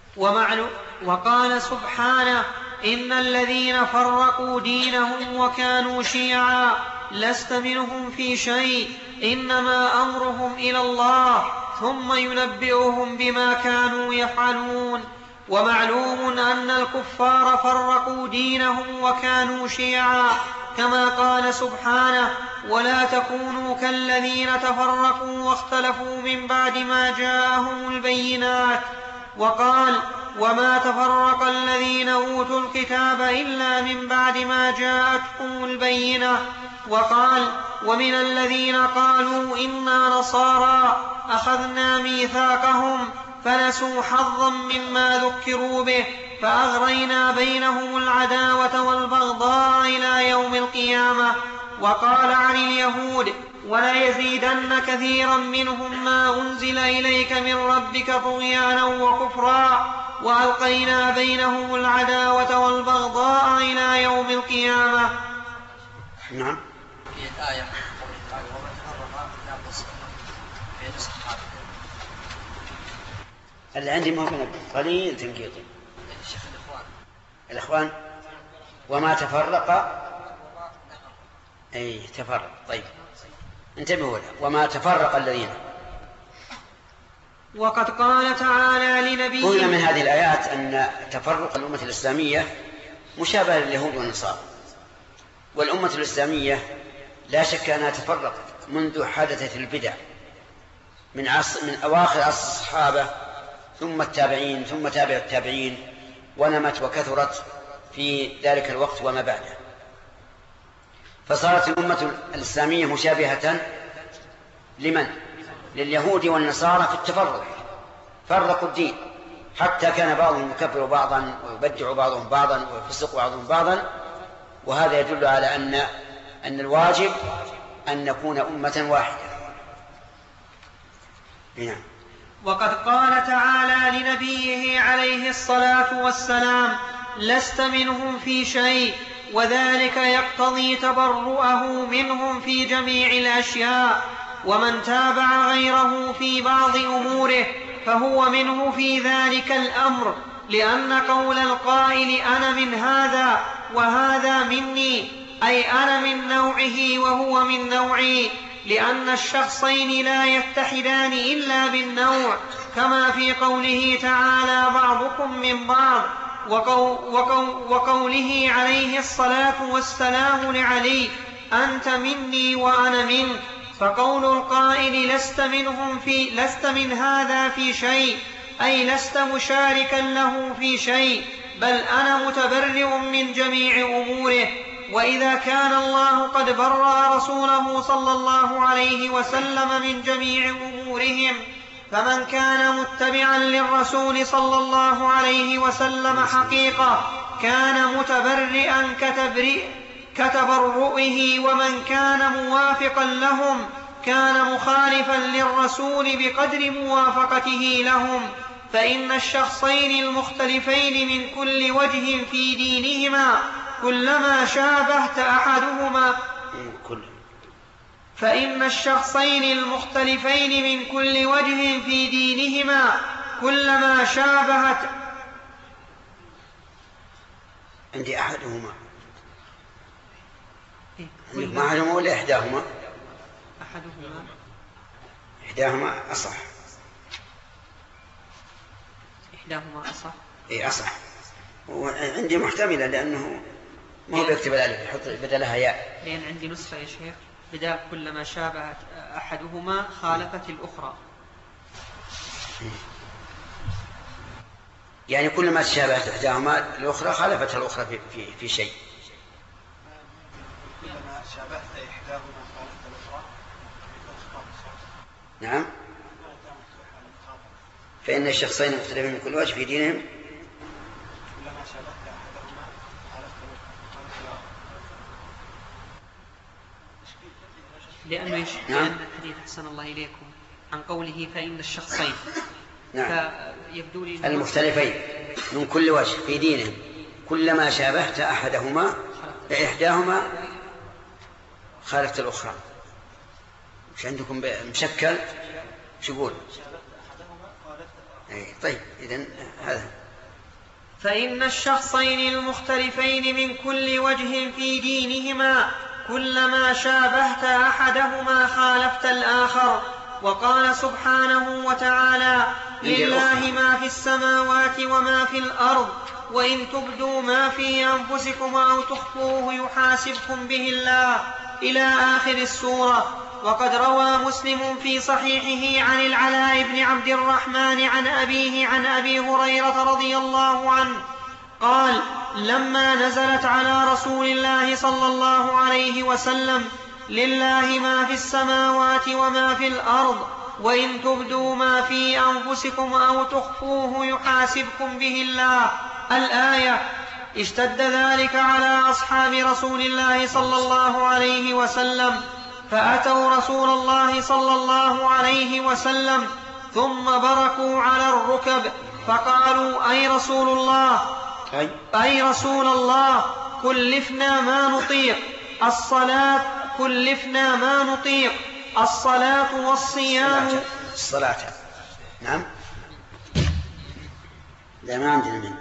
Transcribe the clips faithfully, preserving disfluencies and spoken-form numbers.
ومعلوم وقال سبحانه إن الذين فرقوا دينهم وكانوا شيعا لست منهم في شيء إنما أمرهم إلى الله ثم ينبئهم بما كانوا يفعلون. ومعلوم أن الكفار فرقوا دينهم وكانوا شيعا كما قال سبحانه ولا تكونوا كالذين تفرقوا واختلفوا من بعد ما جاءهم البينات. وقال وما تفرق الذين أوتوا الكتاب إلا من بعد ما جاءتهم البينة. وقال ومن الذين قالوا إنا نصارى أخذنا ميثاقهم فنسوا حظا مما ذكروا به فأغرينا بينهم العداوة والبغضاء إلى يوم القيامة. وقال عن اليهود وليزيدن كثيرا منهم ما أنزل إليك من ربك طغيانا وكفرا وألقينا بينهم العداوة والبغضاء إلى يوم القيامة. نعم. في آية ومن تفرق لا تصل في نسخ اللي عندي ممكن قليل تنقيطي. الشيخ الإخوان الإخوان وما تفرق أي تفرق. طيب انتبهوا له وما تفرق الذين. وقد قال تعالى لنبيه قلنا من هذه الآيات أن تفرق الأمة الإسلامية مشابه لليهود والنصارى، والأمة الإسلامية لا شك أنها تفرقت منذ حدثت البدع من عصر من أواخر عصر الصحابة ثم التابعين ثم تابع التابعين ونمت وكثرت في ذلك الوقت وما بعده، فصارت الأمة الإسلامية مشابهة لمن؟ لليهود والنصارى في التفرق، فرقوا الدين حتى كان بعضهم يكفر بعضا ويبدع بعضهم بعضا ويفسق بعضهم بعضا. وهذا يدل على أن أن الواجب أن نكون أمة واحدة. نعم. وقد قال تعالى لنبيه عليه الصلاة والسلام لست منهم في شيء، وذلك يقتضي تبرؤه منهم في جميع الأشياء، ومن تابع غيره في بعض أموره فهو منه في ذلك الأمر، لأن قول القائل أنا من هذا وهذا مني أي أنا من نوعه وهو من نوعي، لأن الشخصين لا يتحدان إلا بالنوع، كما في قوله تعالى بعضكم من بعض، وقو وقو وقوله عليه الصلاة والسلام لعلي أنت مني وأنا منك. فقول القائل لست منهم في لست من هذا في شيء أي لست مشاركا له في شيء، بل أنا متبرئ من جميع أموره. وإذا كان الله قد برأ رسوله صلى الله عليه وسلم من جميع أمورهم، فمن كان متبعا للرسول صلى الله عليه وسلم حقيقة كان متبرئا كتبرئ كتبرؤه، ومن كان موافقا لهم كان مخالفا للرسول بقدر موافقته لهم. فإن الشخصين المختلفين من كل وجه في دينهما كلما شابهت أحدهما فإن الشخصين المختلفين من كل وجه في دينهما كلما شابهت عندي أحدهما ما أحدهما ولا إحداهما؟ أحدهما إحداهما أصح. إحداهما أصح. إيه أصح. وعندي محتملة لأنه ما هو بيكتب الألف يحط بدلها ياء. لأن عندي نسخة يا شيخ بدأ كلما شابهت أحدهما خالفت الأخرى. يعني كلما تشابهت إحداهما الأخرى خالفتها الأخرى في في في شيء. كلما شابهت إحداهما خالفت الأخرى. نعم. فإن الشخصين مختلفين من كل وجه في دينهم كلما شابهت أحدهما خالفت الأخرى. لأنه يش... نعم. لأن الحديث أحسن الله إليكم عن قوله فإن الشخصين نعم. فيبدو لي المختلفين من كل وجه في دينهم كلما شابهت أحدهما إحداهما خالفت الأخرى. مش عندكم مشكل شو يقول؟ أي طيب إذن هذا فإن الشخصين المختلفين من كل وجه في دينهما كلما شابهت أحدهما خالفت الآخر. وقال سبحانه وتعالى: لله ما في السماوات وما في الأرض وإن تبدوا ما في أنفسكم أو تخفوه يحاسبكم به الله، إلى آخر السورة. وقد روى مسلم في صحيحه عن العلاء بن عبد الرحمن عن أبيه عن أبي هريرة رضي الله عنه قال: لما نزلت على رسول الله صلى الله عليه وسلم: لله ما في السماوات وما في الأرض وإن تبدوا ما في أنفسكم أو تخفوه يحاسبكم به الله، الآية، اشتد ذلك على أصحاب رسول الله صلى الله عليه وسلم، فأتوا رسول الله صلى الله عليه وسلم ثم بركوا على الركب فقالوا: أي رسول الله أي رسول الله كلفنا ما نطيق الصلاة كلفنا ما نطيق الصلاة والصيام. الصلاة نعم، لا ما عندنا من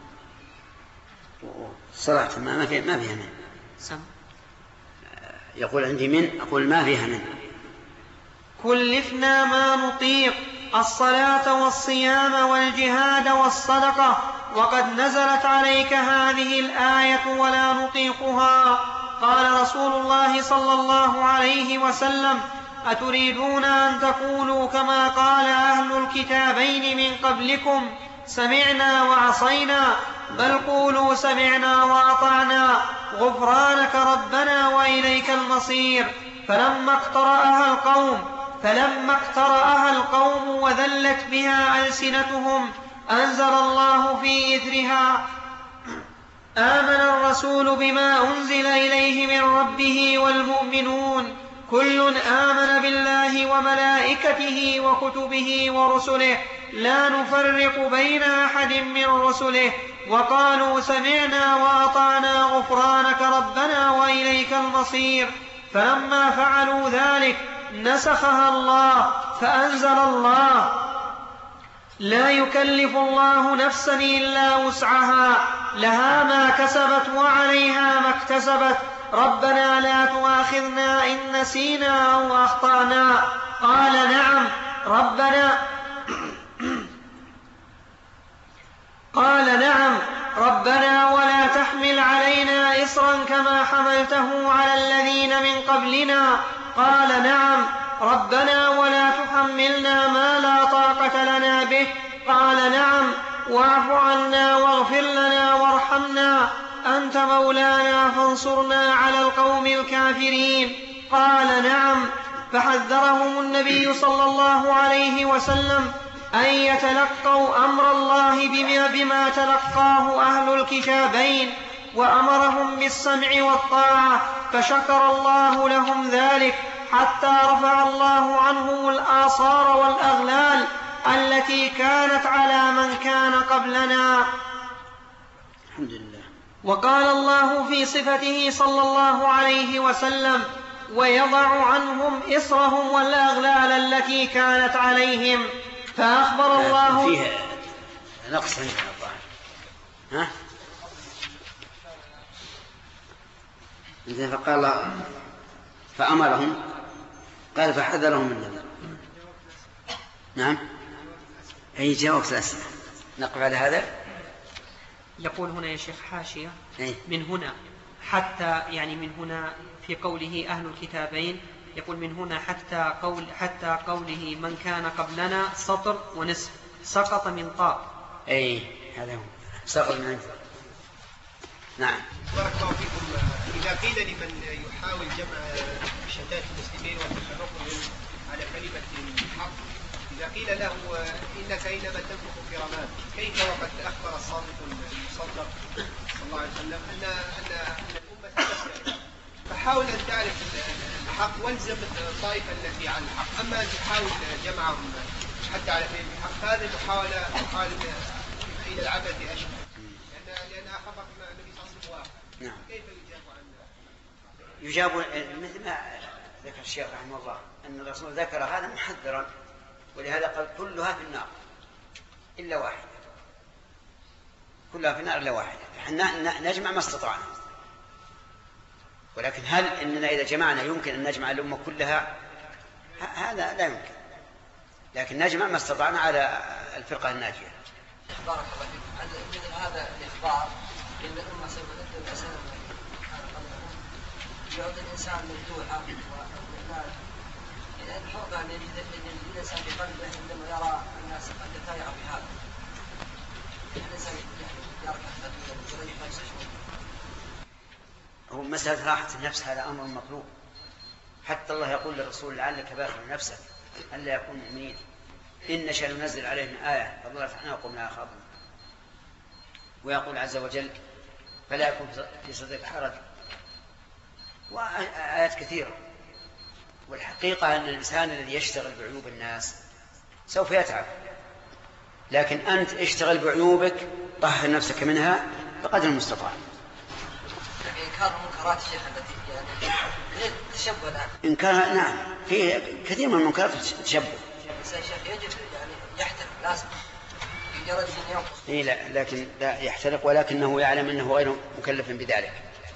الصلاة ما ما فيها ما فيها من سم. يقول عندي من، أقول ما فيها من. كلفنا ما نطيق الصلاة والصيام والجهاد والصدقة وقد نزلت عليك هذه الآية ولا نطيقها. قال رسول الله صلى الله عليه وسلم: أتريدون أن تقولوا كما قال أهل الكتابين من قبلكم: سمعنا وعصينا؟ بل قولوا: سمعنا وأطعنا غفرانك ربنا وإليك المصير. فلما اقترأها القوم فلما اقترأها القوم وذلت بها ألسنتهم أنزل الله في إثرها: آمن الرسول بما أنزل إليه من ربه والمؤمنون كل آمن بالله وملائكته وكتبه ورسله لا نفرق بين أحد من رسله وقالوا: سمعنا وأطعنا غفرانك ربنا وإليك المصير. فلما فعلوا ذلك نسخها الله فأنزل الله: لا يكلف الله نفسا إلا وسعها لها ما كسبت وعليها ما اكتسبت ربنا لا تؤاخذنا إن نسينا أو أخطأنا. قال: نعم ربنا قال نعم ربنا ولا تحمل علينا إصرا كما حملته على الذين من قبلنا. قال: نعم ربنا ولا تحملنا ما لا طاقة لنا به. قال: نعم واعف عنا واغفر لنا وارحمنا أنت مولانا فانصرنا على القوم الكافرين. قال: نعم. فحذرهم النبي صلى الله عليه وسلم أن يتلقوا أمر الله بما, بما تلقاه أهل الكتابين وأمرهم بالسمع والطاعة، فشكر الله لهم ذلك حتى رفع الله عنهم الآصار والأغلال التي كانت على من كان قبلنا. الحمد لله. وقال الله في صفته صلى الله عليه وسلم: ويضع عنهم إصرهم والأغلال التي كانت عليهم. فأخبر الله فيها نقص عندنا الظاهر. ها؟ إذا فقال فأمرهم، قال فحذرهم النبي. نعم، أي جاوب الأسئلة. نقف على هذا. يقول هنا يا شيخ حاشية: أي؟ من هنا حتى، يعني من هنا في قوله أهل الكتابين، يقول من هنا حتى قول حتى قوله من كان قبلنا سطر ونصف سقط من طاء. أي هذا هو سقط من عند. نعم. بارك الله فيكم. إذا قيل لمن يحاول جمع شتات المسلمين والتفرق على كلمة الحق، إذا قيل له إنك إنما تنفخ في رماد، كيف وقد أخبر الصادق المصدق صلى الله عليه وسلم أن أن الأمة تسلم؟ فحاول أن تعرف الحق والزم الطائفة التي على الحق، أما أن تحاول جمعهم حتى على فهم الحق هذه محاولة محاولة إلى العبث أشبه، لأن لأنها خبر بما النبي صلى الله عليه وسلم واحد. نعم. كيف يجاب عنها؟ يجاب مثل ما ذكر الشيخ رحمه الله أن الرسول ذكر هذا محذرا، ولهذا قال كلها في النار إلا واحدة، كلها في النار إلا واحدة، احنا نجمع ما استطعنا. ولكن هل إننا إذا جمعنا يمكن أن نجمع الأمة كلها؟ هذا لا يمكن، لكن نجمع ما استطعنا على الفرقة الناجية. بارك الله فيكم. مثل هذا الإخبار إن الأمة سوف تبدأ بأسنة يعطي الإنسان مفتوحة وإعلان يعني الحرقة اللي الإنسان في قلبه عندما يرى الناس قد يتايعوا بهذا الإنسان يرى كفته. هو مسألة راحة النفس هذا أمر مطلوب، حتى الله يقول للرسول لعلك باخع نفسك ألا يكون مؤمنين إن نشأ ننزل عليهم آية فضلت عنها وقمنا يخافون. ويقول عز وجل فلا يكون في صدرك حرج، وآيات كثيرة. والحقيقة أن الإنسان الذي يشتغل بعيوب الناس سوف يتعب، لكن أنت اشتغل بعيوبك طهر نفسك منها بقدر المستطاع. إنكار المنكرات الشيخ التي يعني تشبه الآن. إنكار نعم، في كثير من المنكرات تشبه. بس يا شيخ يجب يعني يحترق لازم يجرد من ينقص. إيه لا، لكن لا يحترق، ولكنه يعلم أنه غير مكلف بذلك.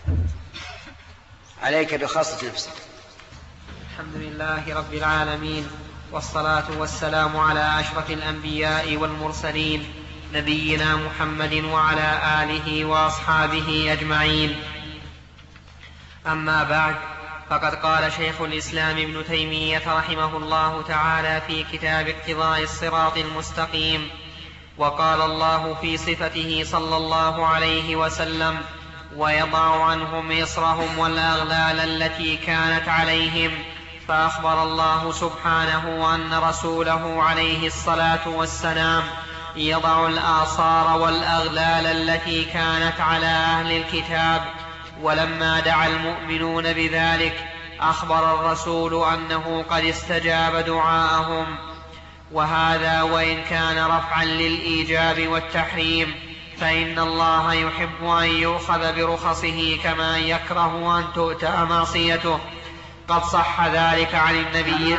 عليك بخاصة نفسك. الحمد لله رب العالمين، والصلاة والسلام على أشرف الأنبياء والمرسلين نبينا محمد وعلى آله وأصحابه أجمعين. أما بعد، فقد قال شيخ الإسلام ابن تيمية رحمه الله تعالى في كتاب اقتضاء الصراط المستقيم: وقال الله في صفته صلى الله عليه وسلم: ويضع عنهم إصرهم والأغلال التي كانت عليهم. فأخبر الله سبحانه أن رسوله عليه الصلاة والسلام يضع الآصار والأغلال التي كانت على أهل الكتاب. ولما دعا المؤمنون بذلك أخبر الرسول أنه قد استجاب دعاءهم، وهذا وإن كان رفعا للإيجاب والتحريم، فإن الله يحب أن يؤخذ برخصه كما يكره أن تؤتى معصيته. قد صح ذلك عن النبي.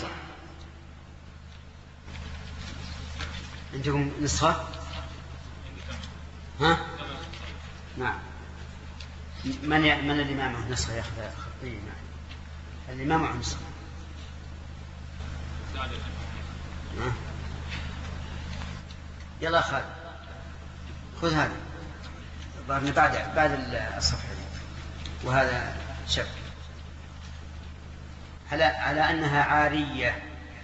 عندكم نسخة؟ ها؟ نعم. من ي... من اللي معه نسخة ياخذ خطية؟ نعم. اللي ما معه نسخة. ها؟ يلا خالد خذ هذا ظهرني بعد بعد الصفحة دي. وهذا شب على على أنها عارية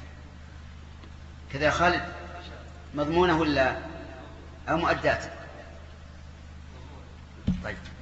كذا. خالد مضمونة ولا أو مؤدات؟ طيب.